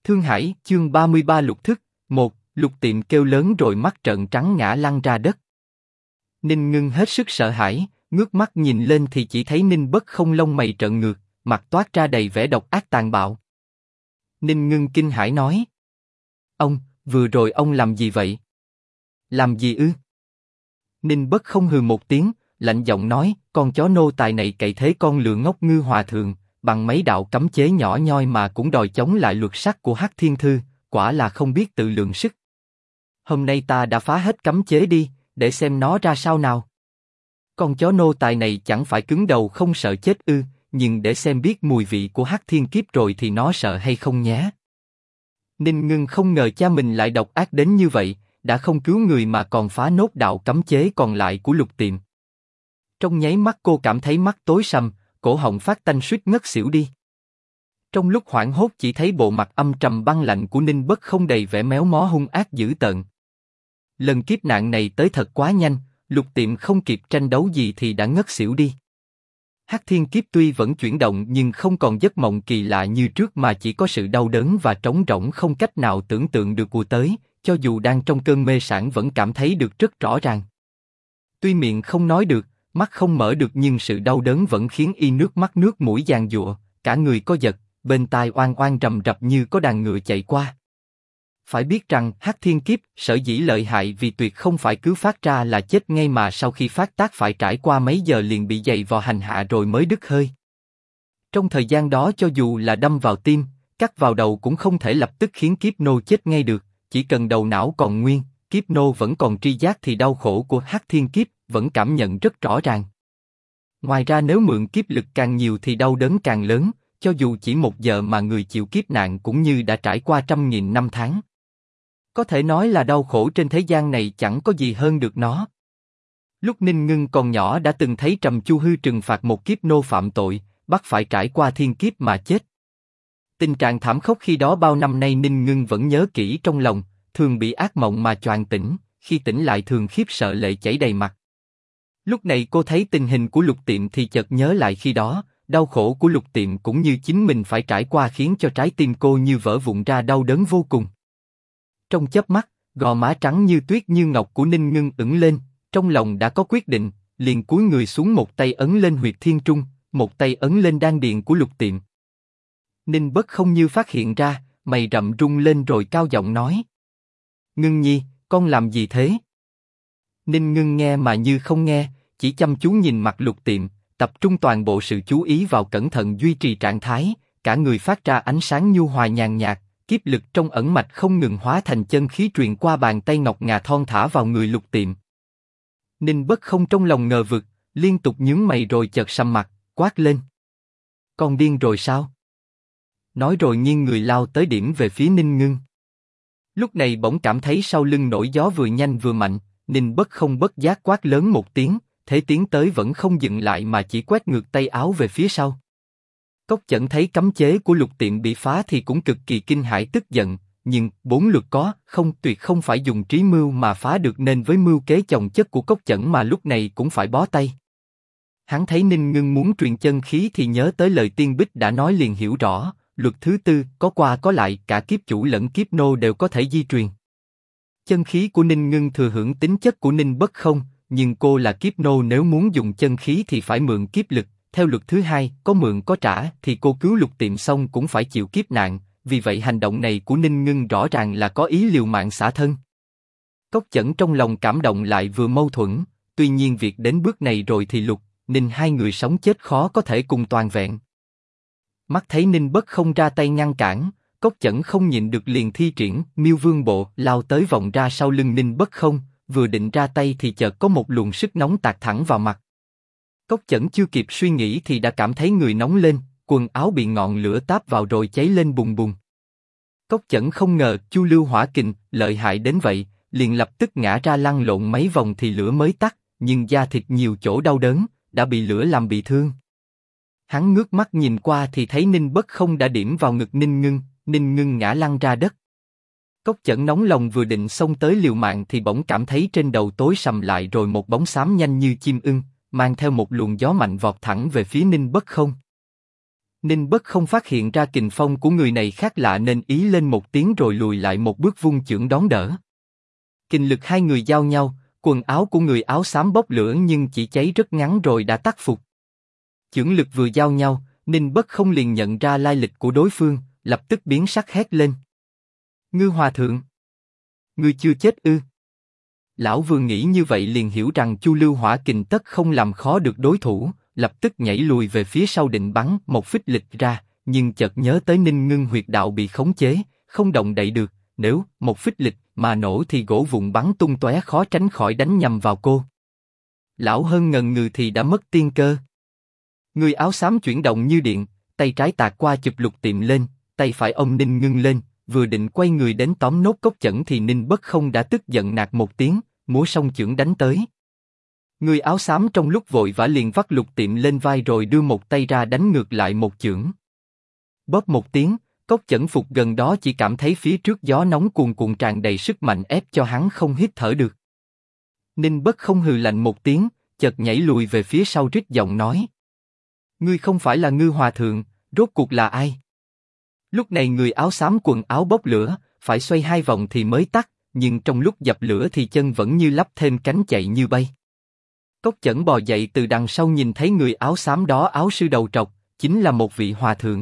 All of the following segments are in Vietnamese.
Thương Hải, chương 33 Lục Thức, 1, Lục Tiệm kêu lớn rồi mắt trợn trắng ngã lăn ra đất. Ninh Ngưng hết sức sợ hãi, ngước mắt nhìn lên thì chỉ thấy Ninh Bất Không lông mày trợn ngược, mặt toát ra đầy vẻ độc ác tàn bạo. Ninh Ngưng kinh hãi nói: Ông, vừa rồi ông làm gì vậy? Làm gì ư? Ninh Bất Không hừ một tiếng, lạnh giọng nói: con chó nô tài này cậy thế con lừa ngốc Ngư Hòa Thượng, bằng mấy đạo cấm chế nhỏ nhoi mà cũng đòi chống lại luật sắc của Hắc Thiên Thư, quả là không biết tự lượng sức. Hôm nay ta đã phá hết cấm chế đi, để xem nó ra sao nào. Con chó nô tài này chẳng phải cứng đầu không sợ chết ư? Nhưng để xem biết mùi vị của Hắc Thiên Kiếp rồi thì nó sợ hay không nhé. Ninh Ngưng không ngờ cha mình lại độc ác đến như vậy, đã không cứu người mà còn phá nốt đạo cấm chế còn lại của Lục Tiệm. Trong nháy mắt cô cảm thấy mắt tối sầm, cổ họng phát tanh suýt ngất xỉu đi. Trong lúc hoảng hốt chỉ thấy bộ mặt âm trầm băng lạnh của Ninh Bất Không đầy vẻ méo mó hung ác dữ tợn. Lần kiếp nạn này tới thật quá nhanh, Lục Tiệm không kịp tranh đấu gì thì đã ngất xỉu đi. Hắc Thiên Kiếp tuy vẫn chuyển động nhưng không còn giấc mộng kỳ lạ như trước mà chỉ có sự đau đớn và trống rỗng không cách nào tưởng tượng được ùa tới, cho dù đang trong cơn mê sảng vẫn cảm thấy được rất rõ ràng. Tuy miệng không nói được, mắt không mở được nhưng sự đau đớn vẫn khiến y nước mắt nước mũi giàn giụa, cả người co giật, bên tai oang oang rầm rập như có đàn ngựa chạy qua. Phải biết rằng Hắc Thiên Kiếp sở dĩ lợi hại vì tuyệt không phải cứ phát ra là chết ngay mà sau khi phát tác phải trải qua mấy giờ liền bị dày vò hành hạ rồi mới đứt hơi. Trong thời gian đó cho dù là đâm vào tim, cắt vào đầu cũng không thể lập tức khiến Kiếp nô chết ngay được, chỉ cần đầu não còn nguyên, Kiếp nô vẫn còn tri giác thì đau khổ của Hắc Thiên Kiếp vẫn cảm nhận rất rõ ràng. Ngoài ra nếu mượn kiếp lực càng nhiều thì đau đớn càng lớn, cho dù chỉ 1 giờ mà người chịu kiếp nạn cũng như đã trải qua 100.000 năm tháng. Có thể nói là đau khổ trên thế gian này chẳng có gì hơn được nó. Lúc Ninh Ngưng còn nhỏ đã từng thấy Trầm Chu Hư trừng phạt một kiếp nô phạm tội, bắt phải trải qua thiên kiếp mà chết. Tình trạng thảm khốc khi đó bao năm nay Ninh Ngưng vẫn nhớ kỹ trong lòng, thường bị ác mộng mà choàng tỉnh, khi tỉnh lại thường khiếp sợ lệ chảy đầy mặt. Lúc này cô thấy tình hình của Lục Tiệm thì chợt nhớ lại khi đó, đau khổ của Lục Tiệm cũng như chính mình phải trải qua khiến cho trái tim cô như vỡ vụn ra đau đớn vô cùng. Trong chớp mắt, gò má trắng như tuyết như ngọc của Ninh Ngưng ửng lên, trong lòng đã có quyết định, liền cúi người xuống một tay ấn lên huyệt thiên trung, một tay ấn lên đan điền của Lục Tiệm. Ninh Bất Không như phát hiện ra, mày rậm rung lên rồi cao giọng nói: Ngưng nhi, con làm gì thế? Ninh Ngưng nghe mà như không nghe, chỉ chăm chú nhìn mặt Lục Tiệm, tập trung toàn bộ sự chú ý vào cẩn thận duy trì trạng thái, cả người phát ra ánh sáng nhu hòa nhàn nhạt, kiếp lực trong ẩn mạch không ngừng hóa thành chân khí truyền qua bàn tay ngọc ngà thon thả vào người Lục Tiệm. Ninh Bất Không trong lòng ngờ vực, liên tục nhướng mày rồi chợt sầm mặt, quát lên: Con điên rồi sao? Nói rồi nghiêng người lao tới điểm về phía Ninh Ngưng. Lúc này bỗng cảm thấy sau lưng nổi gió vừa nhanh vừa mạnh, Ninh Bất Không bất giác quát lớn một tiếng, thế tiến tới vẫn không dừng lại mà chỉ quét ngược tay áo về phía sau. Cốc Chẩn thấy cấm chế của Lục Tiệm bị phá thì cũng cực kỳ kinh hãi tức giận, nhưng 4 luật có, không tuyệt không phải dùng trí mưu mà phá được nên với mưu kế chồng chất của Cốc Chẩn mà lúc này cũng phải bó tay. Hắn thấy Ninh Ngưng muốn truyền chân khí thì nhớ tới lời Tiên Bích đã nói liền hiểu rõ, luật thứ tư, có qua có lại cả kiếp chủ lẫn kiếp nô đều có thể di truyền. Chân khí của Ninh Ngưng thừa hưởng tính chất của Ninh Bất Không, nhưng cô là kiếp nô nếu muốn dùng chân khí thì phải mượn kiếp lực. Theo luật thứ hai, có mượn có trả thì cô cứu Lục Tiệm xong cũng phải chịu kiếp nạn, vì vậy hành động này của Ninh Ngưng rõ ràng là có ý liều mạng xả thân. Cốc Chẩn trong lòng cảm động lại vừa mâu thuẫn, tuy nhiên việc đến bước này rồi thì Lục, Ninh hai người sống chết khó có thể cùng toàn vẹn. Mắt thấy Ninh Bất Không ra tay ngăn cản, Cốc Chẩn không nhịn được liền thi triển Miêu Vương Bộ lao tới vòng ra sau lưng Ninh Bất Không, vừa định ra tay thì chợt có một luồng sức nóng tạt thẳng vào mặt. Cốc Chẩn chưa kịp suy nghĩ thì đã cảm thấy người nóng lên, quần áo bị ngọn lửa táp vào rồi cháy lên bùng bùng. Cốc Chẩn không ngờ Chu Lưu Hỏa Kình lợi hại đến vậy, liền lập tức ngã ra lăn lộn mấy vòng thì lửa mới tắt, nhưng da thịt nhiều chỗ đau đớn, đã bị lửa làm bị thương. Hắn ngước mắt nhìn qua thì thấy Ninh Bất Không đã điểm vào ngực Ninh Ngưng, Ninh Ngưng ngã lăn ra đất. Cốc Chẩn nóng lòng vừa định xông tới liều mạng thì bỗng cảm thấy trên đầu tối sầm lại rồi một bóng xám nhanh như chim ưng, mang theo một luồng gió mạnh vọt thẳng về phía Ninh Bất Không. Ninh Bất không phát hiện ra kình phong của người này khác lạ nên ý lên một tiếng rồi lùi lại một bước vung chưởng đón đỡ. Kình lực hai người giao nhau, quần áo của người áo xám bốc lửa nhưng chỉ cháy rất ngắn rồi đã tắt phục. Chưởng lực vừa giao nhau, Ninh Bất không liền nhận ra lai lịch của đối phương, lập tức biến sắc hét lên. Ngư Hòa Thượng! Ngươi chưa chết ư? Lão vừa nghĩ như vậy liền hiểu rằng Chu Lưu Hỏa Kình tất không làm khó được đối thủ, lập tức nhảy lùi về phía sau định bắn một phích lịch ra, nhưng chợt nhớ tới Ninh Ngưng huyệt đạo bị khống chế, không động đậy được, nếu một phích lịch mà nổ thì gỗ vụn bắn tung tóe khó tránh khỏi đánh nhầm vào cô. Lão hơn ngần ngừ thì đã mất tiên cơ. Người áo xám chuyển động như điện, tay trái tạt qua chụp Lục Tiệm lên, tay phải ôm Ninh Ngưng lên, vừa định quay người đến tóm nốt Cốc Chẩn thì Ninh Bất không đã tức giận nạt một tiếng, múa song chưởng đánh tới. Người áo xám trong lúc vội vã liền vắt Lục Tiệm lên vai rồi đưa một tay ra đánh ngược lại một chưởng. Bóp một tiếng, Cốc Chẩn phục gần đó chỉ cảm thấy phía trước gió nóng cuồn cuộn tràn đầy sức mạnh ép cho hắn không hít thở được. Ninh Bất không hừ lạnh một tiếng, chợt nhảy lùi về phía sau rít giọng nói: Ngươi không phải là Ngư Hòa Thượng, rốt cuộc là ai? Lúc này người áo xám quần áo bốc lửa, phải xoay 2 vòng thì mới tắt, nhưng trong lúc dập lửa thì chân vẫn như lắp thêm cánh chạy như bay. Cốc Chẩn bò dậy từ đằng sau nhìn thấy người áo xám đó áo sư đầu trọc, chính là một vị hòa thượng.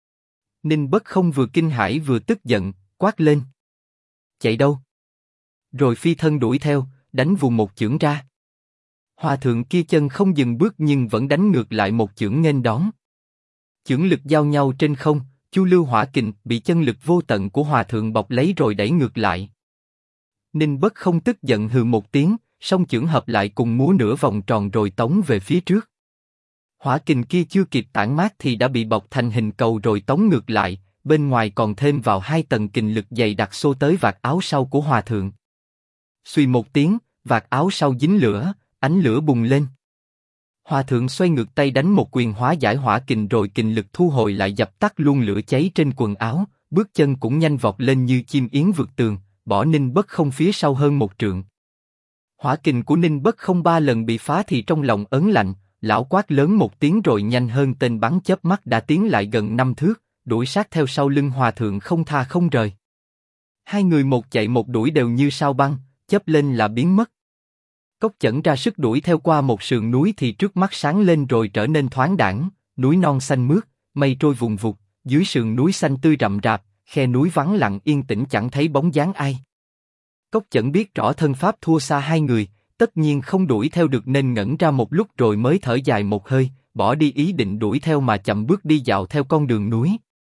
Ninh Bất không vừa kinh hãi vừa tức giận, quát lên: Chạy đâu? Rồi phi thân đuổi theo, đánh vù một chưởng ra. Hòa thượng kia chân không dừng bước nhưng vẫn đánh ngược lại một chưởng nghênh đón. Chưởng lực giao nhau trên không, Chu Lưu Hỏa Kình bị chân lực vô tận của hòa thượng bọc lấy rồi đẩy ngược lại. Ninh Bất không tức giận hừ một tiếng, song chưởng hợp lại cùng múa nửa vòng tròn rồi tống về phía trước. Hỏa kình kia chưa kịp tản mát thì đã bị bọc thành hình cầu rồi tống ngược lại, bên ngoài còn thêm vào 2 tầng kình lực dày đặc xô tới vạt áo sau của hòa thượng. Suy một tiếng, vạt áo sau dính lửa, ánh lửa bùng lên. Hòa thượng xoay ngược tay đánh một quyền hóa giải hỏa kình rồi kình lực thu hồi lại dập tắt luôn lửa cháy trên quần áo, bước chân cũng nhanh vọt lên như chim yến vượt tường, bỏ Ninh Bất không phía sau hơn 1 trượng. Hỏa kình của Ninh Bất không 3 lần bị phá thì trong lòng ớn lạnh, lão quát lớn một tiếng rồi nhanh hơn tên bắn chớp mắt đã tiến lại gần 5 thước, đuổi sát theo sau lưng hòa thượng không tha không rời. Hai người một chạy một đuổi đều như sao băng, chớp lên là biến mất. Cốc Chẩn ra sức đuổi theo qua một sườn núi thì trước mắt sáng lên rồi trở nên thoáng đãng, núi non xanh mướt, mây trôi vùng vụt, dưới sườn núi xanh tươi rậm rạp, khe núi vắng lặng yên tĩnh chẳng thấy bóng dáng ai. Cốc Chẩn biết rõ thân pháp thua xa hai người, tất nhiên không đuổi theo được nên ngẩn ra một lúc rồi mới thở dài một hơi, bỏ đi ý định đuổi theo mà chậm bước đi dạo theo con đường núi.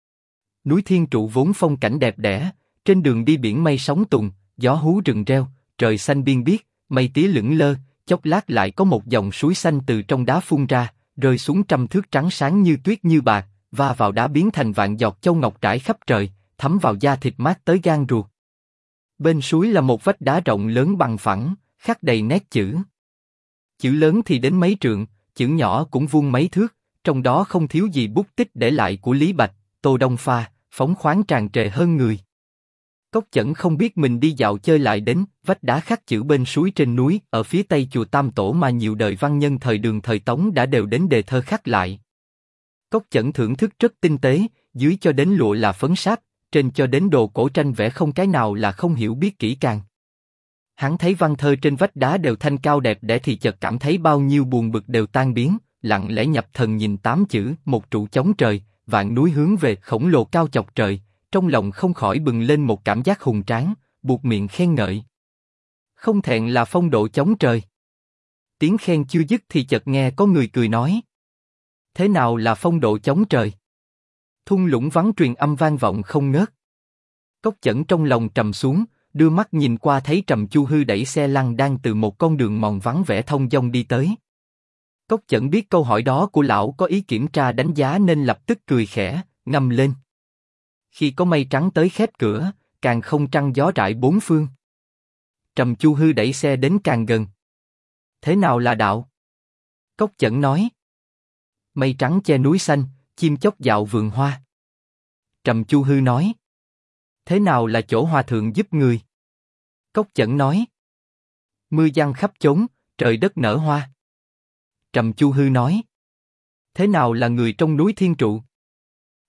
Núi Thiên Trụ vốn phong cảnh đẹp đẽ, trên đường đi biển mây sóng tùng, gió hú rừng reo, trời xanh biên biếc, mây tía lững lơ, chốc lát lại có một dòng suối xanh từ trong đá phun ra, rơi xuống 100 thước trắng sáng như tuyết như bạc, và vào đá biến thành vạn giọt châu ngọc trải khắp trời, thấm vào da thịt mát tới gan ruột. Bên suối là một vách đá rộng lớn bằng phẳng, khắc đầy nét chữ. Chữ lớn thì đến mấy trượng, chữ nhỏ cũng vuông mấy thước, trong đó không thiếu gì bút tích để lại của Lý Bạch, Tô Đông Pha, phóng khoáng tràn trề hơn người. Cốc Chẩn không biết mình đi dạo chơi lại đến vách đá khắc chữ bên suối trên núi ở phía tây chùa Tam Tổ mà nhiều đời văn nhân thời Đường thời Tống đã đều đến đề thơ khắc lại. Cốc Chẩn thưởng thức rất tinh tế, dưới cho đến lụa là phấn sáp, trên cho đến đồ cổ tranh vẽ không cái nào là không hiểu biết kỹ càng. Hắn thấy văn thơ trên vách đá đều thanh cao đẹp đẽ thì chợt cảm thấy bao nhiêu buồn bực đều tan biến, lặng lẽ nhập thần nhìn 8 chữ, một trụ chống trời, vạn núi hướng về khổng lồ cao chọc trời, trong lòng không khỏi bừng lên một cảm giác hùng tráng, buột miệng khen ngợi. Không thẹn là phong độ chống trời. Tiếng khen chưa dứt thì chợt nghe có người cười nói. Thế nào là phong độ chống trời? Thung lũng vắng truyền âm vang vọng không ngớt. Cốc Chẩn trong lòng trầm xuống, đưa mắt nhìn qua thấy Trầm Chu Hư đẩy xe lăn đang từ một con đường mòn vắng vẻ thông dong đi tới. Cốc Chẩn biết câu hỏi đó của lão có ý kiểm tra đánh giá nên lập tức cười khẽ, ngâm lên. Khi có mây trắng tới khép cửa, càng không trăng gió rải bốn phương. Trầm Chu Hư đẩy xe đến càng gần. Thế nào là đạo? Cốc Chẩn nói. Mây trắng che núi xanh, chim chóc dạo vườn hoa. Trầm Chu Hư nói. Thế nào là chỗ hòa thượng giúp người? Cốc Chẩn nói. Mưa giăng khắp chốn, trời đất nở hoa. Trầm Chu Hư nói. Thế nào là người trong núi Thiên Trụ?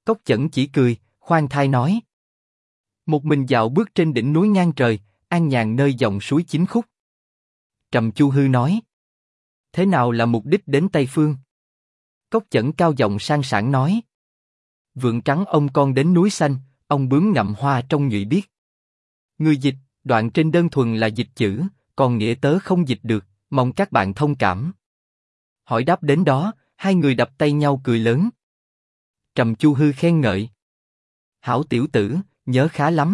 Cốc Chẩn chỉ cười, khoan thai nói. Một mình dạo bước trên đỉnh núi ngang trời, an nhàn nơi dòng suối chín khúc. Trầm Chu Hư nói. Thế nào là mục đích đến Tây Phương? Cốc Chẩn cao giọng sang sảng nói. Vượn trắng ông con đến núi xanh, ông bướm ngậm hoa trong nhụy biết. Người dịch, đoạn trên đơn thuần là dịch chữ, còn nghĩa tớ không dịch được, mong các bạn thông cảm. Hỏi đáp đến đó, hai người đập tay nhau cười lớn. Trầm Chu Hư khen ngợi. Hảo tiểu tử, nhớ khá lắm.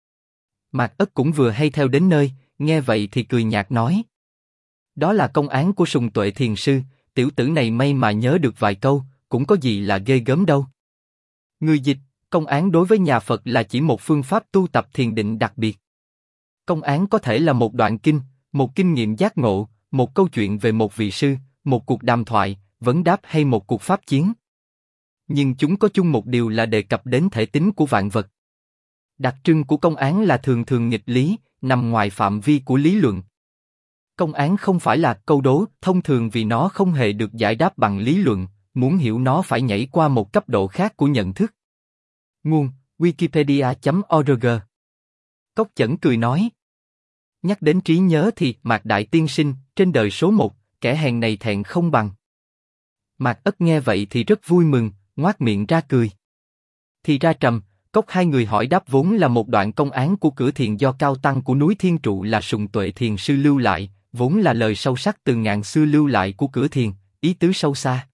Mạc Ất cũng vừa hay theo đến nơi, nghe vậy thì cười nhạt nói. Đó là công án của Sùng Tuệ Thiền Sư, tiểu tử này may mà nhớ được vài câu, cũng có gì là ghê gớm đâu. Người dịch, công án đối với nhà Phật là chỉ một phương pháp tu tập thiền định đặc biệt. Công án có thể là một đoạn kinh, một kinh nghiệm giác ngộ, một câu chuyện về một vị sư, một cuộc đàm thoại, vấn đáp hay một cuộc pháp chiến. Nhưng chúng có chung một điều là đề cập đến thể tính của vạn vật. Đặc trưng của công án là thường thường nghịch lý, nằm ngoài phạm vi của lý luận. Công án không phải là câu đố thông thường vì nó không hề được giải đáp bằng lý luận, muốn hiểu nó phải nhảy qua một cấp độ khác của nhận thức. Nguồn: Wikipedia.org. Cốc Chẩn cười nói. Nhắc đến trí nhớ thì Mạc Đại Tiên Sinh, trên đời số một, kẻ hèn này thẹn không bằng. Mạc Ất nghe vậy thì rất vui mừng, ngoác miệng ra cười. Thì ra Trầm, Cốc hai người hỏi đáp vốn là một đoạn công án của cửa thiền do cao tăng của núi Thiên Trụ là Sùng Tuệ Thiền Sư lưu lại, vốn là lời sâu sắc từ ngàn xưa lưu lại của cửa thiền, ý tứ sâu xa.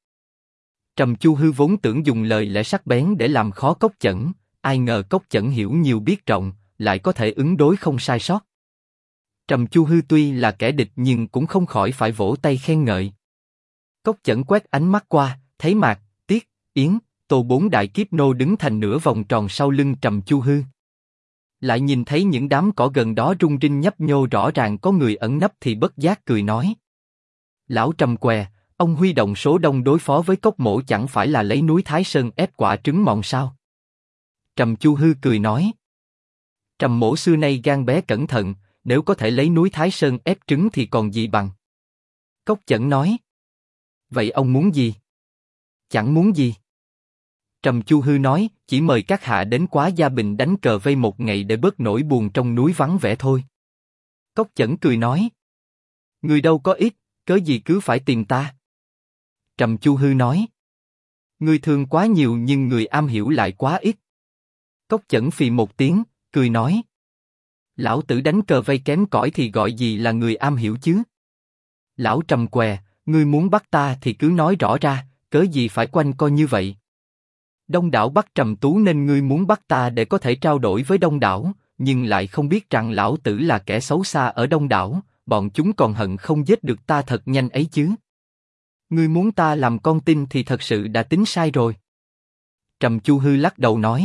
Trầm Chu Hư vốn tưởng dùng lời lẽ sắc bén để làm khó Cốc Chẩn, ai ngờ Cốc Chẩn hiểu nhiều biết rộng, lại có thể ứng đối không sai sót. Trầm Chu Hư tuy là kẻ địch nhưng cũng không khỏi phải vỗ tay khen ngợi. Cốc Chẩn quét ánh mắt qua, thấy Mạc, Tiết, Yến, Tô bốn đại kiếp nô đứng thành nửa vòng tròn sau lưng Trầm Chu Hư. Lại nhìn thấy những đám cỏ gần đó rung rinh nhấp nhô rõ ràng có người ẩn nấp thì bất giác cười nói. Lão Trầm què, ông huy động số đông đối phó với Cốc Mỗ chẳng phải là lấy núi Thái Sơn ép quả trứng mọn sao? Trầm Chu Hư cười nói. Trầm Mỗ xưa nay gan bé cẩn thận, nếu có thể lấy núi Thái Sơn ép trứng thì còn gì bằng. Cốc Chẩn nói. Vậy ông muốn gì? Chẳng muốn gì. Trầm Chu Hư nói, chỉ mời các hạ đến Quá Gia Bình đánh cờ vây một ngày để bớt nỗi buồn trong núi vắng vẻ thôi. Cốc Chẩn cười nói. Người đâu có ít, cớ gì cứ phải tìm ta. Trầm Chu Hư nói. Người thường quá nhiều nhưng người am hiểu lại quá ít. Cốc Chẩn phì một tiếng, cười nói. Lão tử đánh cờ vây kém cỏi thì gọi gì là người am hiểu chứ? Lão Trầm què, ngươi muốn bắt ta thì cứ nói rõ ra, cớ gì phải quanh co như vậy? Đông đảo bắt Trầm Tú nên ngươi muốn bắt ta để có thể trao đổi với Đông đảo, nhưng lại không biết rằng lão tử là kẻ xấu xa ở Đông đảo, bọn chúng còn hận không giết được ta thật nhanh ấy chứ. Ngươi muốn ta làm con tin thì thật sự đã tính sai rồi. Trầm Chu Hư lắc đầu nói.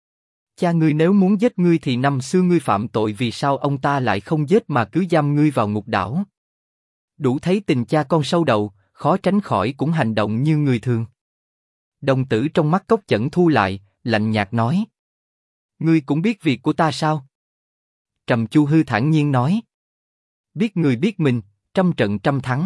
Cha ngươi nếu muốn giết ngươi thì năm xưa ngươi phạm tội vì sao ông ta lại không giết mà cứ giam ngươi vào ngục đảo? Đủ thấy tình cha con sâu đầu, khó tránh khỏi cũng hành động như người thường. Đồng tử trong mắt Cốc Chẩn thu lại, lạnh nhạt nói. Ngươi cũng biết việc của ta sao? Trầm Chu Hư thản nhiên nói. Biết người biết mình, trăm trận trăm thắng.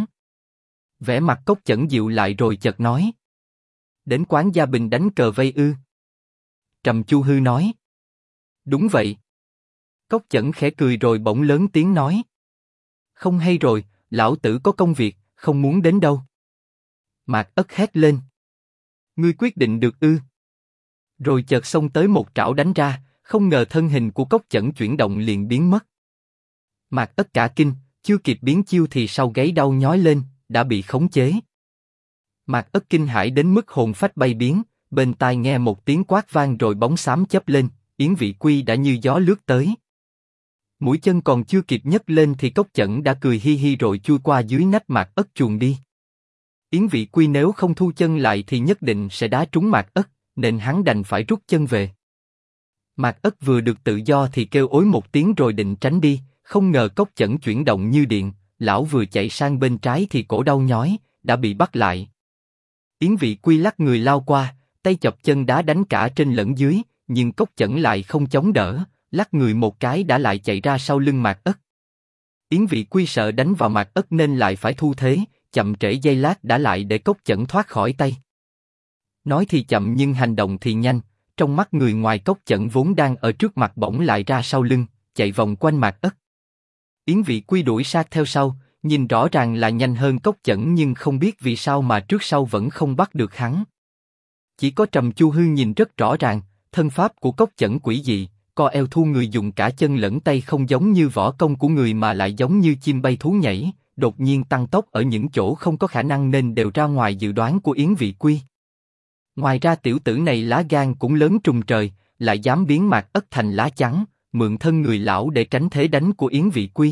Vẻ mặt Cốc Chẩn dịu lại rồi chợt nói. Đến Quán Gia Bình đánh cờ vây ư? Trầm Chu Hư nói. Đúng vậy. Cốc Chẩn khẽ cười rồi bỗng lớn tiếng nói. Không hay rồi, lão tử có công việc, không muốn đến đâu. Mạc Ất hét lên. Ngươi quyết định được ư? Rồi chợt xông tới một trảo đánh ra, không ngờ thân hình của Cốc Chẩn chuyển động liền biến mất. Mạc Ất cả kinh, chưa kịp biến chiêu thì sau gáy đau nhói lên, đã bị khống chế. Mạc Ất kinh hãi đến mức hồn phách bay biến, bên tai nghe một tiếng quát vang rồi bóng xám chớp lên, Yến Vị Quy đã như gió lướt tới. Mũi chân còn chưa kịp nhấc lên thì Cốc Chẩn đã cười hi hi rồi chui qua dưới nách Mạc Ất chuồn đi. Yến Vị Quy nếu không thu chân lại thì nhất định sẽ đá trúng Mạc Ất, nên hắn đành phải rút chân về. Mạc Ất vừa được tự do thì kêu ối một tiếng rồi định tránh đi, không ngờ Cốc Chẩn chuyển động như điện, lão vừa chạy sang bên trái thì cổ đau nhói, đã bị bắt lại. Yến Vị Quy lắc người lao qua, tay chọc chân đá đánh cả trên lẫn dưới, nhưng Cốc Chẩn lại không chống đỡ, lắc người một cái đã lại chạy ra sau lưng Mạc Ất. Yến Vị Quy sợ đánh vào Mạc Ất nên lại phải thu thế, chậm trễ giây lát đã lại để Cốc Chẩn thoát khỏi tay. Nói thì chậm nhưng hành động thì nhanh, trong mắt người ngoài Cốc Chẩn vốn đang ở trước mặt bỗng lại ra sau lưng, chạy vòng quanh Mạc Ất. Yến Vị Quy đuổi sát theo sau, nhìn rõ ràng là nhanh hơn Cốc Chẩn nhưng không biết vì sao mà trước sau vẫn không bắt được hắn. Chỉ có Trầm Chu Hư nhìn rất rõ ràng, thân pháp của Cốc Chẩn quỷ dị, co eo thu người dùng cả chân lẫn tay không giống như võ công của người mà lại giống như chim bay thú nhảy, đột nhiên tăng tốc ở những chỗ không có khả năng nên đều ra ngoài dự đoán của Yến Vị Quy. Ngoài ra tiểu tử này lá gan cũng lớn trùng trời, lại dám biến Mạc Ất thành lá chắn, mượn thân người lão để tránh thế đánh của Yến Vị Quy.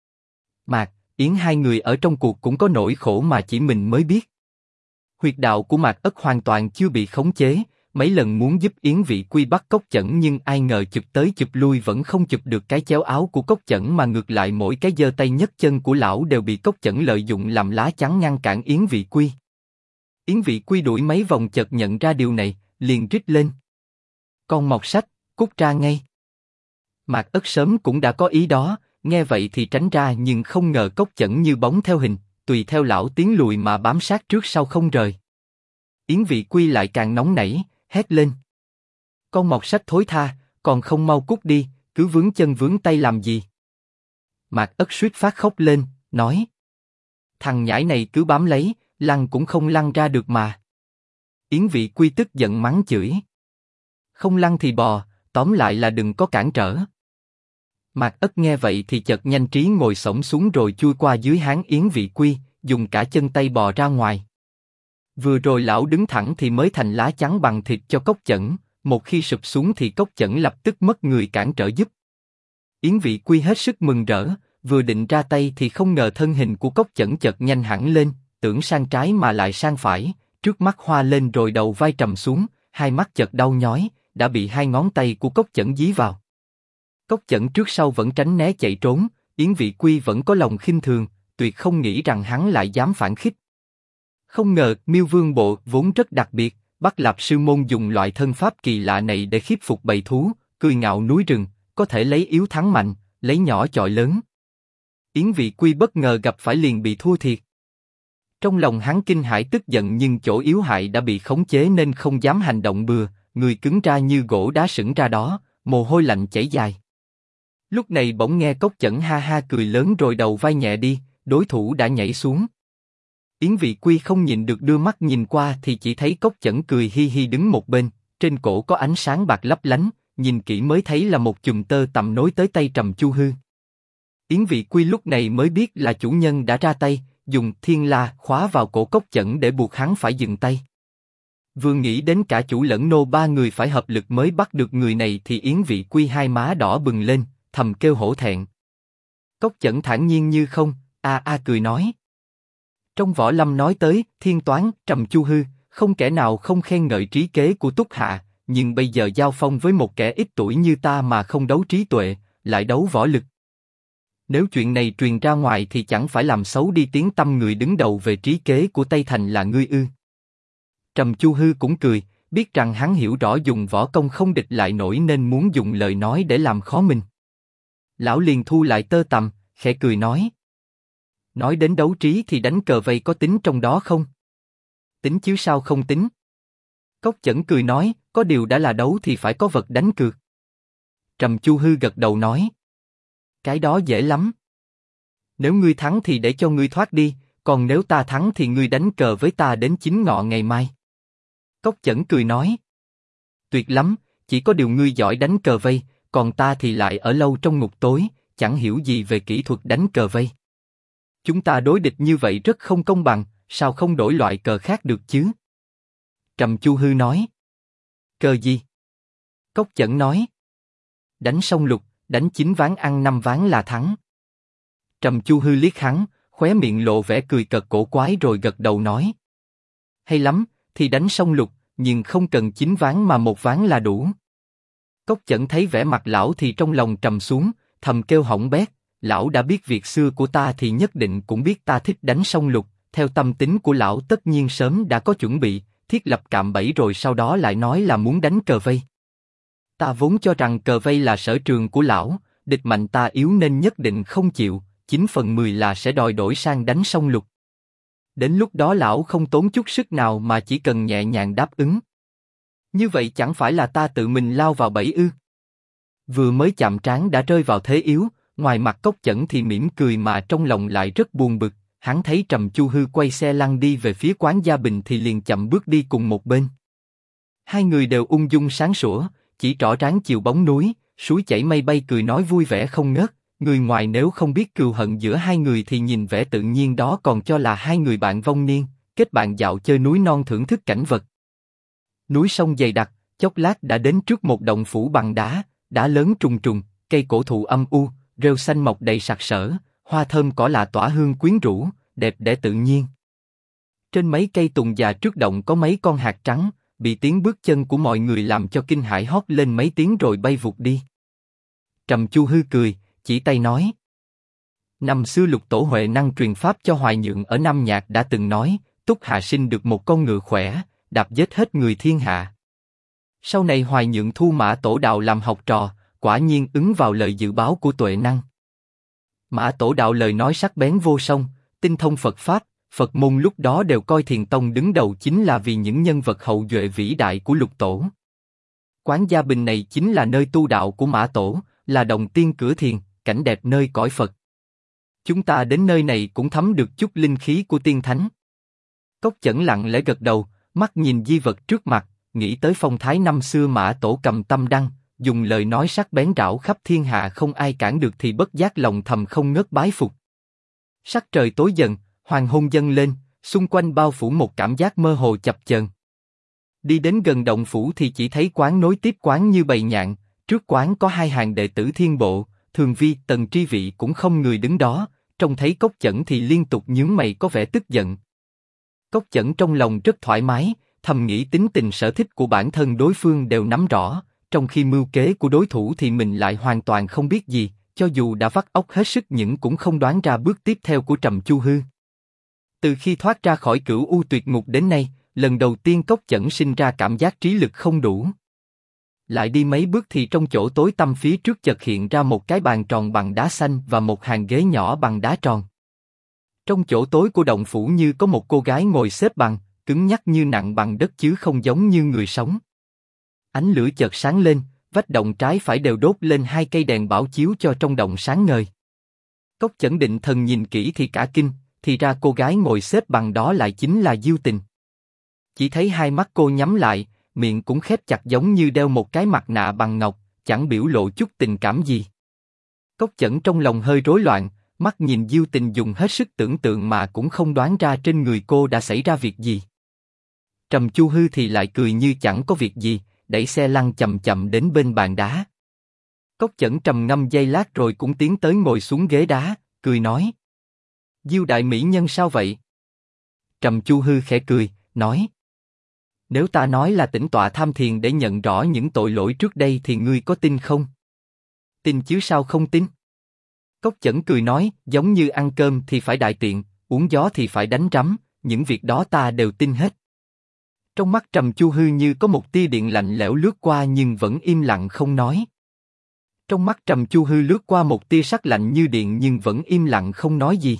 Mạc, Yến hai người ở trong cuộc cũng có nỗi khổ mà chỉ mình mới biết. Huyệt đạo của Mạc Ất hoàn toàn chưa bị khống chế, mấy lần muốn giúp Yến Vị Quy bắt Cốc Chẩn nhưng ai ngờ chụp tới chụp lui vẫn không chụp được cái chéo áo của Cốc Chẩn mà ngược lại mỗi cái giơ tay nhấc chân của lão đều bị Cốc Chẩn lợi dụng làm lá chắn ngăn cản Yến Vị Quy. Yến Vị Quy đuổi mấy vòng chợt nhận ra điều này, liền rít lên. Con mọt sách, cút ra ngay. Mạc Ất sớm cũng đã có ý đó, nghe vậy thì tránh ra nhưng không ngờ Cốc Chẩn như bóng theo hình, tùy theo lão tiến lùi mà bám sát trước sau không rời. Yến Vị Quy lại càng nóng nảy, hét lên. Con mọt sách thối tha, còn không mau cút đi, cứ vướng chân vướng tay làm gì? Mạc Ất suýt phát khóc lên, nói. Thằng nhãi này cứ bám lấy, lăn cũng không lăn ra được mà. Yến Vị Quy tức giận mắng chửi. Không lăn thì bò, tóm lại là đừng có cản trở. Mạc Ất nghe vậy thì chợt nhanh trí ngồi xổm xuống rồi chui qua dưới háng Yến Vị Quy, dùng cả chân tay bò ra ngoài. Vừa rồi lão đứng thẳng thì mới thành lá chắn bằng thịt cho Cốc Chẩn, một khi sụp xuống thì Cốc Chẩn lập tức mất người cản trở giúp. Yến Vị Quy hết sức mừng rỡ, vừa định ra tay thì không ngờ thân hình của Cốc Chẩn chợt nhanh hẳn lên, tưởng sang trái mà lại sang phải, trước mắt hoa lên rồi đầu vai trầm xuống, hai mắt chợt đau nhói, đã bị hai ngón tay của Cốc Chẩn dí vào. Cốc Chẩn trước sau vẫn tránh né chạy trốn, Yến Vị Quy vẫn có lòng khinh thường, tuyệt không nghĩ rằng hắn lại dám phản khích. Không ngờ Miêu Vương Bộ vốn rất đặc biệt, Bắc Lạp Sư Môn dùng loại thân pháp kỳ lạ này để khiếp phục bầy thú, cười ngạo núi rừng, có thể lấy yếu thắng mạnh, lấy nhỏ chọi lớn. Yến Vị Quy bất ngờ gặp phải liền bị thua thiệt. Trong lòng hắn kinh hãi tức giận nhưng chỗ yếu hại đã bị khống chế nên không dám hành động bừa, người cứng ra như gỗ đá sững ra đó, mồ hôi lạnh chảy dài. Lúc này bỗng nghe Cốc Chẩn ha ha cười lớn rồi đầu vai nhẹ đi, đối thủ đã nhảy xuống. Yến Vị Quy không nhịn được đưa mắt nhìn qua thì chỉ thấy Cốc Chẩn cười hi hi đứng một bên, trên cổ có ánh sáng bạc lấp lánh, nhìn kỹ mới thấy là một chùm tơ tằm nối tới tay Trầm Chu Hư. Yến Vị Quy lúc này mới biết là chủ nhân đã ra tay, dùng thiên la khóa vào cổ Cốc Chẩn để buộc hắn phải dừng tay. Vừa nghĩ đến cả chủ lẫn nô ba người phải hợp lực mới bắt được người này thì Yến Vị Quy hai má đỏ bừng lên, thầm kêu hổ thẹn. Cốc Chẩn thản nhiên như không, cười nói. Trong võ lâm nói tới thiên toán Trầm Chu Hư, không kẻ nào không khen ngợi trí kế của Túc Hạ, nhưng bây giờ giao phong với một kẻ ít tuổi như ta mà không đấu trí tuệ, lại đấu võ lực. Nếu chuyện này truyền ra ngoài thì chẳng phải làm xấu đi tiếng tăm người đứng đầu về trí kế của Tây Thành là ngươi ư? Trầm Chu Hư cũng cười, biết rằng hắn hiểu rõ dùng võ công không địch lại nổi nên muốn dùng lời nói để làm khó mình. Lão liền thu lại tơ tằm, khẽ cười nói. Nói đến đấu trí thì đánh cờ vây có tính trong đó không? Tính chứ sao không tính? Cốc Chẩn cười nói, có điều đã là đấu thì phải có vật đánh cược. Trầm Chu Hư gật đầu nói. Cái đó dễ lắm. Nếu ngươi thắng thì để cho ngươi thoát đi, còn nếu ta thắng thì ngươi đánh cờ với ta đến chính ngọ ngày mai. Cốc Chẩn cười nói. Tuyệt lắm, chỉ có điều ngươi giỏi đánh cờ vây, còn ta thì lại ở lâu trong ngục tối, chẳng hiểu gì về kỹ thuật đánh cờ vây. Chúng ta đối địch như vậy rất không công bằng, sao không đổi loại cờ khác được chứ? Trầm Chu Hư nói. Cờ gì? Cốc Chẩn nói. Đánh song lục, đánh 9 ván ăn 5 ván là thắng. Trầm Chu Hư liếc hắn, khóe miệng lộ vẻ cười cợt cổ quái rồi gật đầu nói. Hay lắm, thì đánh song lục, nhưng không cần 9 ván mà 1 ván là đủ. Cốc Chẩn thấy vẻ mặt lão thì trong lòng trầm xuống, thầm kêu hỏng bét. Lão đã biết việc xưa của ta thì nhất định cũng biết ta thích đánh song lục, theo tâm tính của lão tất nhiên sớm đã có chuẩn bị, thiết lập cạm bẫy rồi sau đó lại nói là muốn đánh cờ vây. Ta vốn cho rằng cờ vây là sở trường của lão, địch mạnh ta yếu nên nhất định không chịu, 9/10 là sẽ đòi đổi sang đánh song lục. Đến lúc đó lão không tốn chút sức nào mà chỉ cần nhẹ nhàng đáp ứng. Như vậy chẳng phải là ta tự mình lao vào bẫy ư? Vừa mới chạm trán đã rơi vào thế yếu, ngoài mặt Cốc Chẩn thì mỉm cười mà trong lòng lại rất buồn bực. Hắn thấy Trầm Chu Hư quay xe lăn đi về phía quán Gia Bình thì liền chậm bước đi cùng một bên. Hai người đều ung dung sáng sủa, chỉ rõ ráng chiều bóng núi, suối chảy mây bay cười nói vui vẻ không ngớt. Người ngoài nếu không biết cừu hận giữa hai người thì nhìn vẻ tự nhiên đó còn cho là hai người bạn vong niên, kết bạn dạo chơi núi non thưởng thức cảnh vật. Núi sông dày đặc, chốc lát đã đến trước một động phủ bằng đá lớn trùng trùng, cây cổ thụ âm u, rêu xanh mọc đầy sặc sỡ, hoa thơm cỏ lạ tỏa hương quyến rũ, đẹp đẽ tự nhiên. Trên mấy cây tùng già trước động có mấy con hạt trắng, bị tiếng bước chân của mọi người làm cho kinh hãi hót lên mấy tiếng rồi bay vụt đi. Trầm Chu Hư cười, chỉ tay nói: năm xưa Lục Tổ Huệ năng truyền pháp cho Hoài Nhượng ở Nam Nhạc đã từng nói, Túc Hạ sinh được một con ngựa khỏe, đạp giết hết người thiên hạ. Sau này Hoài Nhượng thu Mã Tổ Đạo làm học trò, quả nhiên ứng vào lời dự báo của Tuệ Năng. Mã Tổ Đạo lời nói sắc bén vô song, tinh thông Phật pháp, Phật môn lúc đó đều coi Thiền Tông đứng đầu chính là vì những nhân vật hậu duệ vĩ đại của Lục Tổ. Quán Gia Bình này chính là nơi tu đạo của Mã Tổ, là đồng tiên cửa thiền, cảnh đẹp nơi cõi Phật. Chúng ta đến nơi này cũng thấm được chút linh khí của tiên thánh. Cốc Chẩn lặng lẽ gật đầu, mắt nhìn di vật trước mặt, nghĩ tới phong thái năm xưa Mã Tổ cầm tâm đăng, dùng lời nói sắc bén rảo khắp thiên hạ không ai cản được thì bất giác lòng thầm không ngớt bái phục. Sắc trời tối dần, hoàng hôn dâng lên, xung quanh bao phủ một cảm giác mơ hồ chập chờn. Đi đến gần động phủ thì chỉ thấy quán nối tiếp quán như bầy nhạn, trước quán có hai hàng đệ tử Thiên Bộ, Thường Vi, Tần Tri Vị cũng không người đứng đó, trông thấy Cốc Chẩn thì liên tục nhướng mày có vẻ tức giận. Cốc Chẩn trong lòng rất thoải mái, thầm nghĩ tính tình sở thích của bản thân đối phương đều nắm rõ, trong khi mưu kế của đối thủ thì mình lại hoàn toàn không biết gì, cho dù đã vắt óc hết sức nhưng cũng không đoán ra bước tiếp theo của Trầm Chu Hư. Từ khi thoát ra khỏi Cửu U Tuyệt Ngục đến nay, lần đầu tiên Cốc Chẩn sinh ra cảm giác trí lực không đủ. Lại đi mấy bước thì trong chỗ tối tăm phía trước chợt hiện ra một cái bàn tròn bằng đá xanh và một hàng ghế nhỏ bằng đá tròn. Trong chỗ tối của động phủ như có một cô gái ngồi xếp bằng, cứng nhắc như nặng bằng đất chứ không giống như người sống. Ánh lửa chợt sáng lên, vách động trái phải đều đốt lên hai cây đèn bảo chiếu cho trong động sáng ngời. Cốc Chẩn định thần nhìn kỹ thì cả kinh, thì ra cô gái ngồi xếp bằng đó lại chính là Diêu Tình. Chỉ thấy hai mắt cô nhắm lại, miệng cũng khép chặt giống như đeo một cái mặt nạ bằng ngọc, chẳng biểu lộ chút tình cảm gì. Cốc Chẩn trong lòng hơi rối loạn, mắt nhìn Diêu Tình dùng hết sức tưởng tượng mà cũng không đoán ra trên người cô đã xảy ra việc gì. Trầm Chu Hư thì lại cười như chẳng có việc gì, đẩy xe lăn chậm chậm đến bên bàn đá. Cốc Chẩn trầm ngâm giây lát rồi cũng tiến tới ngồi xuống ghế đá, cười nói: Diêu đại mỹ nhân sao vậy? Trầm Chu Hư khẽ cười, nói: Nếu ta nói là tĩnh tọa tham thiền để nhận rõ những tội lỗi trước đây thì ngươi có tin không? Tin chứ sao không tin? Cốc Chẩn cười nói, giống như ăn cơm thì phải đại tiện, uống gió thì phải đánh rắm, những việc đó ta đều tin hết. Trong mắt Trầm Chu Hư như có một tia điện lạnh lẽo lướt qua nhưng vẫn im lặng không nói. Trong mắt Trầm Chu Hư lướt qua một tia sắc lạnh như điện nhưng vẫn im lặng không nói gì.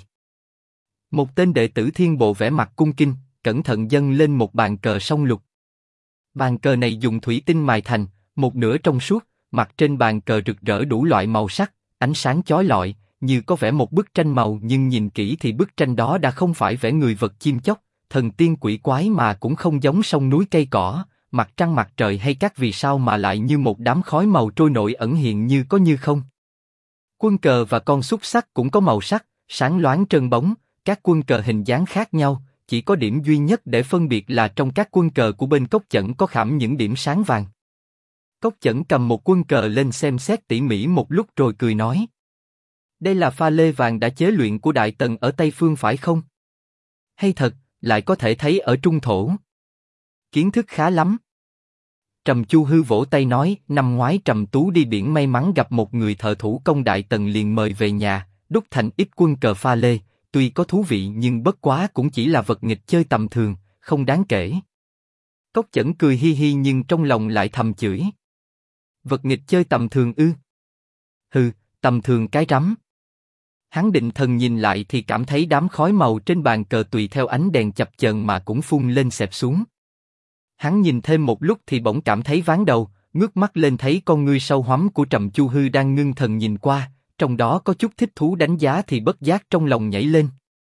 Một tên đệ tử Thiên Bộ vẻ mặt cung kính, cẩn thận dâng lên một bàn cờ song lục. Bàn cờ này dùng thủy tinh mài thành, một nửa trong suốt, mặt trên bàn cờ rực rỡ đủ loại màu sắc, ánh sáng chói lọi, như có vẻ một bức tranh màu nhưng nhìn kỹ thì bức tranh đó đã không phải vẽ người vật chim chóc, thần tiên quỷ quái mà cũng không giống sông núi cây cỏ, mặt trăng mặt trời hay các vì sao mà lại như một đám khói màu trôi nổi ẩn hiện như có như không. Quân cờ và con xúc xắc cũng có màu sắc, sáng loáng trơn bóng, các quân cờ hình dáng khác nhau, chỉ có điểm duy nhất để phân biệt là trong các quân cờ của bên Cốc Chẩn có khảm những điểm sáng vàng. Cốc Chẩn cầm một quân cờ lên xem xét tỉ mỉ một lúc rồi cười nói: Đây là pha lê vàng đã chế luyện của Đại Tần ở Tây Phương phải không? Hay thật, lại có thể thấy ở Trung Thổ. Kiến thức khá lắm. Trầm Chu Hư vỗ tay nói, năm ngoái Trầm Tú đi biển may mắn gặp một người thợ thủ công Đại Tần liền mời về nhà, đúc thành ít quân cờ pha lê, tuy có thú vị nhưng bất quá cũng chỉ là vật nghịch chơi tầm thường, không đáng kể. Cốc Chẩn cười hi hi nhưng trong lòng lại thầm chửi. Vật nghịch chơi tầm thường ư? Hừ, tầm thường cái rắm. Hắn định thần nhìn lại thì cảm thấy đám khói màu trên bàn cờ tùy theo ánh đèn chập chờn mà cũng phun lên xẹp xuống. Hắn nhìn thêm một lúc thì bỗng cảm thấy ván đầu, ngước mắt lên thấy con ngươi sâu hoắm của Trầm Chu Hư đang ngưng thần nhìn qua, trong đó có chút thích thú đánh giá thì bất giác trong lòng nhảy lên.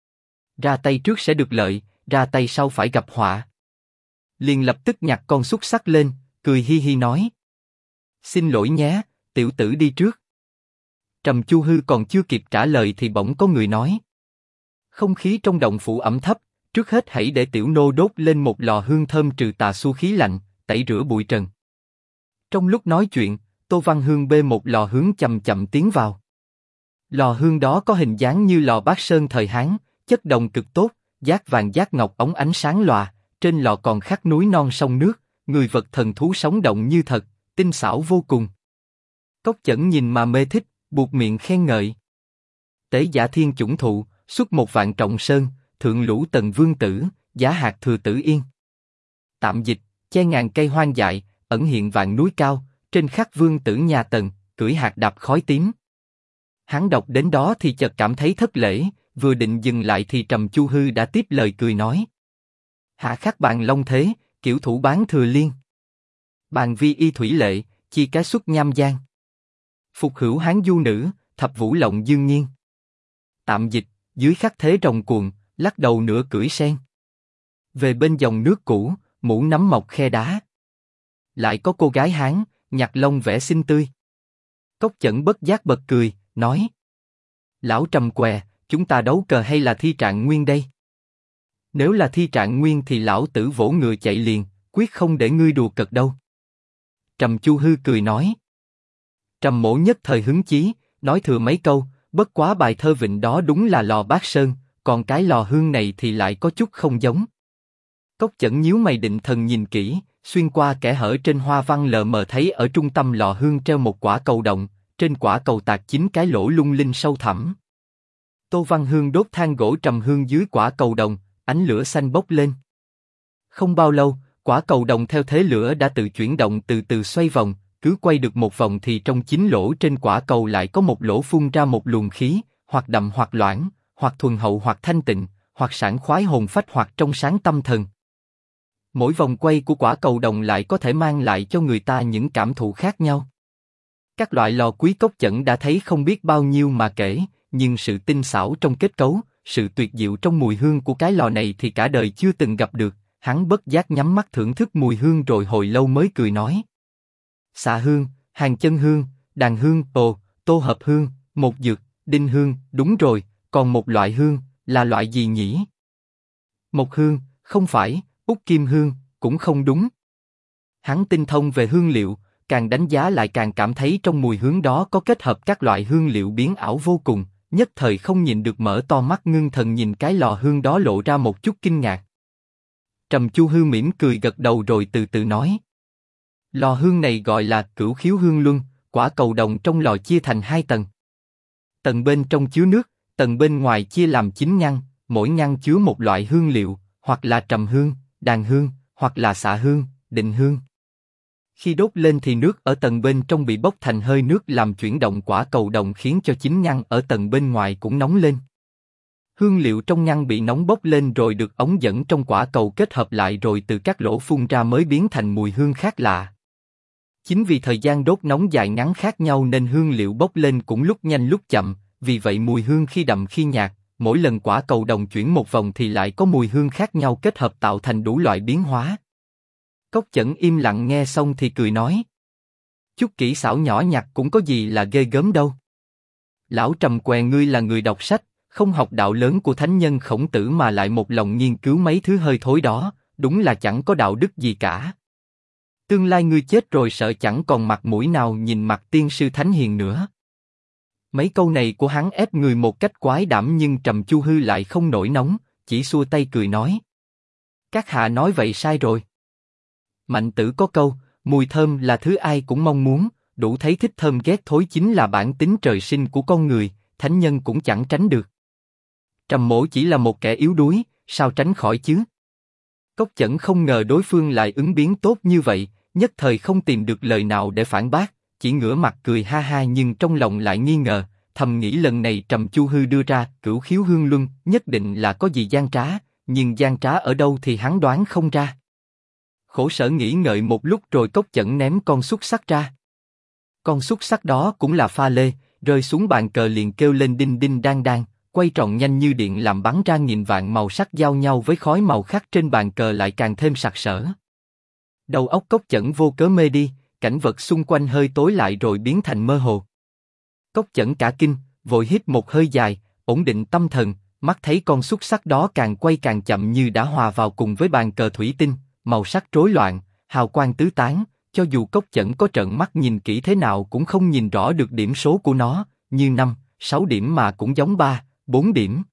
Ra tay trước sẽ được lợi, ra tay sau phải gặp họa. Liền lập tức nhặt con xúc xắc lên, cười hi hi nói: xin lỗi nhé, tiểu tử đi trước. Trầm Chu Hư còn chưa kịp trả lời thì bỗng có người nói: không khí trong động phủ ẩm thấp, trước hết hãy để tiểu nô đốt lên một lò hương thơm trừ tà xu khí lạnh, tẩy rửa bụi trần. Trong lúc nói chuyện, Tô Văn Hương bê một lò hương chậm chậm tiến vào. Lò hương đó có hình dáng như lò bát sơn thời Hán, chất đồng cực tốt, giác vàng giác ngọc óng ánh sáng lòa, trên lò còn khắc núi non sông nước, người vật thần thú sống động như thật, tinh xảo vô cùng. Cốc Chẩn nhìn mà mê thích, buột miệng khen ngợi. Tế giả thiên chủng thụ, xuất một vạn trọng sơn, thượng lũ tần vương tử, giá hạt thừa tử yên. Tạm dịch, che ngàn cây hoang dại, ẩn hiện vạn núi cao, trên khắc vương tử nhà Tần, cưỡi hạt đạp khói tím. Hắn đọc đến đó thì chợt cảm thấy thất lễ, vừa định dừng lại thì Trầm Chu Hư đã tiếp lời cười nói: hạ khắc bạn long thế, kiểu thủ bán thừa liên. Bàn vi y thủy lệ, chi cá xuất nham giang. Phục hữu hán du nữ, thập vũ lộng dương nhiên. Tạm dịch, dưới khắc thế rồng cuồng, lắc đầu nửa cưỡi sen. Về bên dòng nước cũ, mũ nắm mọc khe đá. Lại có cô gái Hán, nhặt lông vẽ xinh tươi. Cốc Chẩn bất giác bật cười, nói: lão Trầm què, chúng ta đấu cờ hay là thi trạng nguyên đây? Nếu là thi trạng nguyên thì lão tử vỗ ngựa chạy liền, quyết không để ngươi đùa cợt đâu. Trầm Chu Hư cười nói. Trầm Mỗ nhất thời hứng chí, nói thừa mấy câu, bất quá bài thơ vịnh đó đúng là lò bát sơn, còn cái lò hương này thì lại có chút không giống. Cốc Chẩn nhíu mày định thần nhìn kỹ, xuyên qua kẽ hở trên hoa văn lờ mờ thấy ở trung tâm lò hương treo một quả cầu đồng, trên quả cầu tạc 9 cái lỗ lung linh sâu thẳm. Tô Văn Hương đốt than gỗ trầm hương dưới quả cầu đồng, ánh lửa xanh bốc lên. Không bao lâu, quả cầu đồng theo thế lửa đã tự chuyển động từ từ xoay vòng, cứ quay được một vòng thì trong 9 lỗ trên quả cầu lại có một lỗ phun ra một luồng khí, hoặc đậm hoặc loãng, hoặc thuần hậu hoặc thanh tịnh, hoặc sảng khoái hồn phách hoặc trong sáng tâm thần. Mỗi vòng quay của quả cầu đồng lại có thể mang lại cho người ta những cảm thụ khác nhau. Các loại lò quý Cốc Chẩn đã thấy không biết bao nhiêu mà kể, nhưng sự tinh xảo trong kết cấu, sự tuyệt diệu trong mùi hương của cái lò này thì cả đời chưa từng gặp được. Hắn bất giác nhắm mắt thưởng thức mùi hương rồi hồi lâu mới cười nói: xạ hương, hàng chân hương, đàn hương, tô hợp hương, một dược, đinh hương, đúng rồi, còn một loại hương, là loại gì nhỉ? Mộc hương, không phải, út kim hương, cũng không đúng. Hắn tinh thông về hương liệu, càng đánh giá lại càng cảm thấy trong mùi hương đó có kết hợp các loại hương liệu biến ảo vô cùng, nhất thời không nhìn được mở to mắt ngưng thần nhìn cái lò hương đó lộ ra một chút kinh ngạc. Trầm Chu Hư mỉm cười gật đầu rồi từ từ nói: lò hương này gọi là Cửu Khiếu Hương Luân, quả cầu đồng trong lò chia thành 2 tầng. Tầng bên trong chứa nước, tầng bên ngoài chia làm 9 ngăn, mỗi ngăn chứa một loại hương liệu, hoặc là trầm hương, đàn hương, hoặc là xạ hương, định hương. Khi đốt lên thì nước ở tầng bên trong bị bốc thành hơi nước làm chuyển động quả cầu đồng khiến cho 9 ngăn ở tầng bên ngoài cũng nóng lên. Hương liệu trong ngăn bị nóng bốc lên rồi được ống dẫn trong quả cầu kết hợp lại rồi từ các lỗ phun ra mới biến thành mùi hương khác lạ. Chính vì thời gian đốt nóng dài ngắn khác nhau nên hương liệu bốc lên cũng lúc nhanh lúc chậm, vì vậy mùi hương khi đậm khi nhạt, mỗi lần quả cầu đồng chuyển một vòng thì lại có mùi hương khác nhau kết hợp tạo thành đủ loại biến hóa. Cốc Chẩn im lặng nghe xong thì cười nói: chút kỹ xảo nhỏ nhặt cũng có gì là ghê gớm đâu. Lão Trầm què, ngươi là người đọc sách, không học đạo lớn của thánh nhân Khổng Tử mà lại một lòng nghiên cứu mấy thứ hơi thối đó, đúng là chẳng có đạo đức gì cả. Tương lai ngươi chết rồi sợ chẳng còn mặt mũi nào nhìn mặt tiên sư thánh hiền nữa. Mấy câu này của hắn ép người một cách quái đản nhưng Trầm Chu Hư lại không nổi nóng, chỉ xua tay cười nói: các hạ nói vậy sai rồi. Mạnh Tử có câu, mùi thơm là thứ ai cũng mong muốn, đủ thấy thích thơm ghét thối chính là bản tính trời sinh của con người, thánh nhân cũng chẳng tránh được. Trầm Mỗ chỉ là một kẻ yếu đuối, sao tránh khỏi chứ? Cốc Chẩn không ngờ đối phương lại ứng biến tốt như vậy, nhất thời không tìm được lời nào để phản bác, chỉ ngửa mặt cười ha ha nhưng trong lòng lại nghi ngờ, thầm nghĩ lần này Trầm Chu Hư đưa ra Cửu Khiếu Hương Luân nhất định là có gì gian trá, nhưng gian trá ở đâu thì hắn đoán không ra. khổ sở nghĩ ngợi một lúc rồi Cốc Chẩn ném con xúc xắc ra. Con xúc xắc đó cũng là pha lê, rơi xuống bàn cờ liền kêu lên đinh đinh đang đang, quay tròn nhanh như điện làm bắn ra nghìn vạn màu sắc giao nhau với khói màu khác trên bàn cờ lại càng thêm sặc sỡ. Đầu óc Cốc Chẩn vô cớ mê đi, cảnh vật xung quanh hơi tối lại rồi biến thành mơ hồ. Cốc Chẩn cả kinh, vội hít một hơi dài, ổn định tâm thần, mắt thấy con xúc xắc đó càng quay càng chậm như đã hòa vào cùng với bàn cờ thủy tinh, màu sắc rối loạn, hào quang tứ tán, cho dù Cốc Chẩn có trợn mắt nhìn kỹ thế nào cũng không nhìn rõ được điểm số của nó, như 5, 6 điểm mà cũng giống 3, 4 điểm.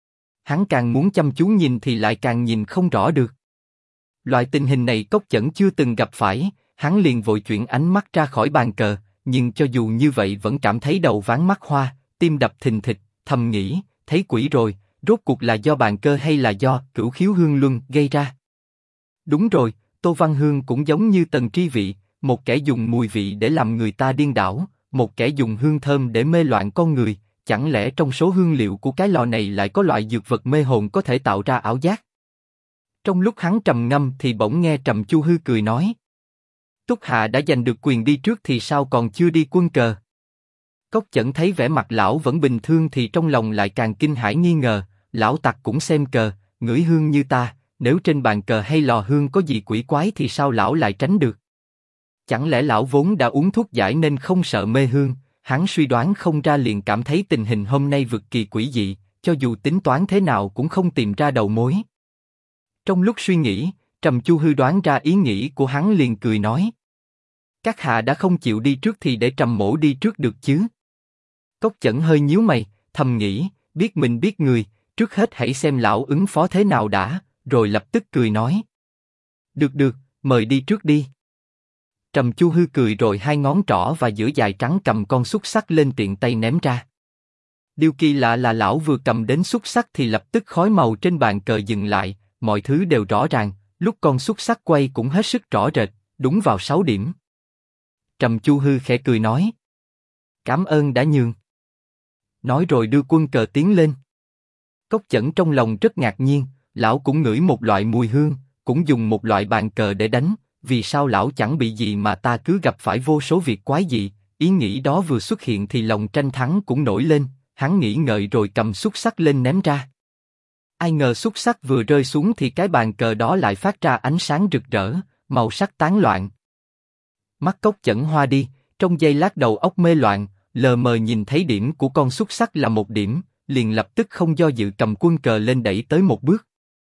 Hắn càng muốn chăm chú nhìn thì lại càng nhìn không rõ được. Loại tình hình này Cốc Chẩn chưa từng gặp phải, hắn liền vội chuyển ánh mắt ra khỏi bàn cờ, nhưng cho dù như vậy vẫn cảm thấy đầu váng mắt hoa, tim đập thình thịch, thầm nghĩ, thấy quỷ rồi, rốt cuộc là do bàn cờ hay là do Cửu Khiếu Hương Luân gây ra? Đúng rồi, Tô Văn Hương cũng giống như Tần Tri Vị, một kẻ dùng mùi vị để làm người ta điên đảo, một kẻ dùng hương thơm để mê loạn con người, chẳng lẽ trong số hương liệu của cái lò này lại có loại dược vật mê hồn có thể tạo ra ảo giác? Trong lúc hắn trầm ngâm thì bỗng nghe Trầm Chu Hư cười nói: Túc Hạ đã giành được quyền đi trước thì sao còn chưa đi quân cờ? Cốc Chẩn thấy vẻ mặt lão vẫn bình thường thì trong lòng lại càng kinh hãi nghi ngờ, lão tặc cũng xem cờ, ngửi hương như ta, nếu trên bàn cờ hay lò hương có gì quỷ quái thì sao lão lại tránh được? Chẳng lẽ lão vốn đã uống thuốc giải nên không sợ mê hương? Hắn suy đoán không ra liền cảm thấy tình hình hôm nay vực kỳ quỷ dị, cho dù tính toán thế nào cũng không tìm ra đầu mối. Trong lúc suy nghĩ, Trầm Chu Hư đoán ra ý nghĩ của hắn liền cười nói: Các hạ đã không chịu đi trước thì để Trầm mỗ đi trước được chứ? Cốc Chẩn hơi nhíu mày, thầm nghĩ, biết mình biết người, trước hết hãy xem lão ứng phó thế nào đã, rồi lập tức cười nói: Được được, mời đi trước đi. Trầm Chu Hư cười rồi hai ngón trỏ và giữa dài trắng cầm con xúc xắc lên tiện tay ném ra. Điều kỳ lạ là lão vừa cầm đến xúc xắc thì lập tức khói màu trên bàn cờ dừng lại, mọi thứ đều rõ ràng, lúc con xúc xắc quay cũng hết sức rõ rệt, đúng vào 6 điểm. Trầm Chu Hư khẽ cười nói: Cảm ơn đã nhường. Nói rồi đưa quân cờ tiến lên. Cốc Chẩn trong lòng rất ngạc nhiên, lão cũng ngửi một loại mùi hương, cũng dùng một loại bàn cờ để đánh, vì sao lão chẳng bị gì mà ta cứ gặp phải vô số việc quái dị? Ý nghĩ đó vừa xuất hiện thì lòng tranh thắng cũng nổi lên, hắn nghĩ ngợi rồi cầm xúc xắc lên ném ra. Ai ngờ xúc xắc vừa rơi xuống thì cái bàn cờ đó lại phát ra ánh sáng rực rỡ, màu sắc tán loạn. Mắt Cốc Chẩn hoa đi, trong giây lát đầu óc mê loạn, lờ mờ nhìn thấy điểm của con xúc xắc là 1 điểm, liền lập tức không do dự cầm quân cờ lên đẩy tới một bước.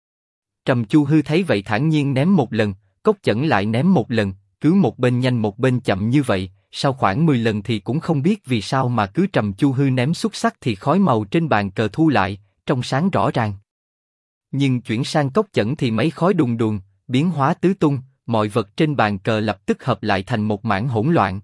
Trầm Chu Hư thấy vậy thản nhiên ném một lần, Cốc Chẩn lại ném một lần, cứ một bên nhanh một bên chậm như vậy, sau khoảng 10 lần thì cũng không biết vì sao mà cứ Trầm Chu Hư ném xúc xắc thì khói màu trên bàn cờ thu lại, trong sáng rõ ràng. Nhưng chuyển sang Cốc Chẩn thì mấy khói đùng đùng, biến hóa tứ tung, mọi vật trên bàn cờ lập tức hợp lại thành một mảng hỗn loạn.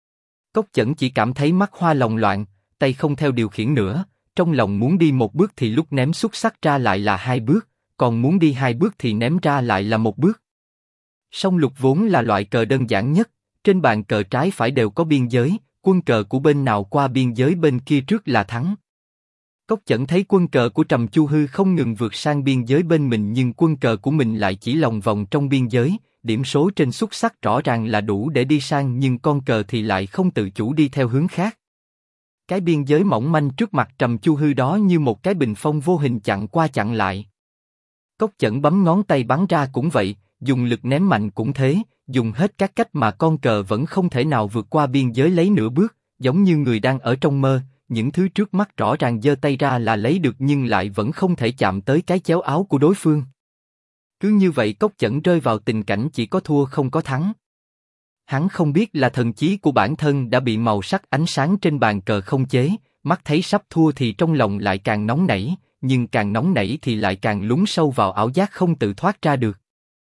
Cốc Chẩn chỉ cảm thấy mắt hoa lòng loạn, tay không theo điều khiển nữa, trong lòng muốn đi một bước thì lúc ném xúc xắc ra lại là 2 bước, còn muốn đi 2 bước thì ném ra lại là 1 bước. Song lục vốn là loại cờ đơn giản nhất, trên bàn cờ trái phải đều có biên giới, quân cờ của bên nào qua biên giới bên kia trước là thắng. Cốc Chẩn thấy quân cờ của Trầm Chu Hư không ngừng vượt sang biên giới bên mình nhưng quân cờ của mình lại chỉ lòng vòng trong biên giới, điểm số trên xúc xắc rõ ràng là đủ để đi sang nhưng con cờ thì lại không tự chủ đi theo hướng khác. Cái biên giới mỏng manh trước mặt Trầm Chu Hư đó như một cái bình phong vô hình chặn qua chặn lại. Cốc Chẩn bấm ngón tay bắn ra cũng vậy, dùng lực ném mạnh cũng thế, dùng hết các cách mà con cờ vẫn không thể nào vượt qua biên giới lấy nửa bước, giống như người đang ở trong mơ, những thứ trước mắt rõ ràng giơ tay ra là lấy được nhưng lại vẫn không thể chạm tới cái chéo áo của đối phương. Cứ như vậy Cốc Chẩn rơi vào tình cảnh chỉ có thua không có thắng. Hắn không biết là thần trí của bản thân đã bị màu sắc ánh sáng trên bàn cờ không chế, mắt thấy sắp thua thì trong lòng lại càng nóng nảy, nhưng càng nóng nảy thì lại càng lún sâu vào ảo giác không tự thoát ra được.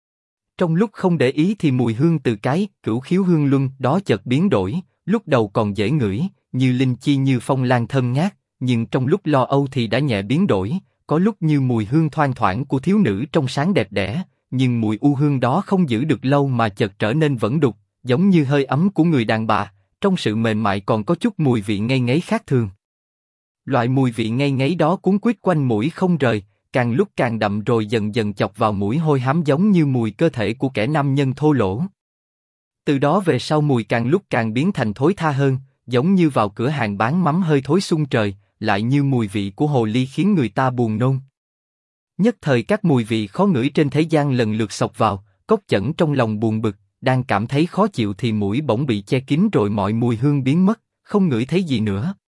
Trong lúc không để ý thì mùi hương từ cái Cửu Khiếu Hương Luân đó chợt biến đổi, lúc đầu còn dễ ngửi, như linh chi như phong lan thơm ngát, nhưng trong lúc lo âu thì đã nhẹ biến đổi, có lúc như mùi hương thoang thoảng của thiếu nữ trong sáng đẹp đẽ, nhưng mùi u hương đó không giữ được lâu mà chợt trở nên vẫn đục, giống như hơi ấm của người đàn bà, trong sự mềm mại còn có chút mùi vị ngây ngấy khác thường. Loại mùi vị ngây ngấy đó cuốn quýt quanh mũi không rời, càng lúc càng đậm rồi dần dần chọc vào mũi hôi hám giống như mùi cơ thể của kẻ nam nhân thô lỗ. Từ đó về sau mùi càng lúc càng biến thành thối tha hơn, giống như vào cửa hàng bán mắm hơi thối sung trời, lại như mùi vị của hồ ly khiến người ta buồn nôn. Nhất thời các mùi vị khó ngửi trên thế gian lần lượt xộc vào, Cốc Chẩn trong lòng buồn bực, đang cảm thấy khó chịu thì mũi bỗng bị che kín rồi mọi mùi hương biến mất, không ngửi thấy gì nữa.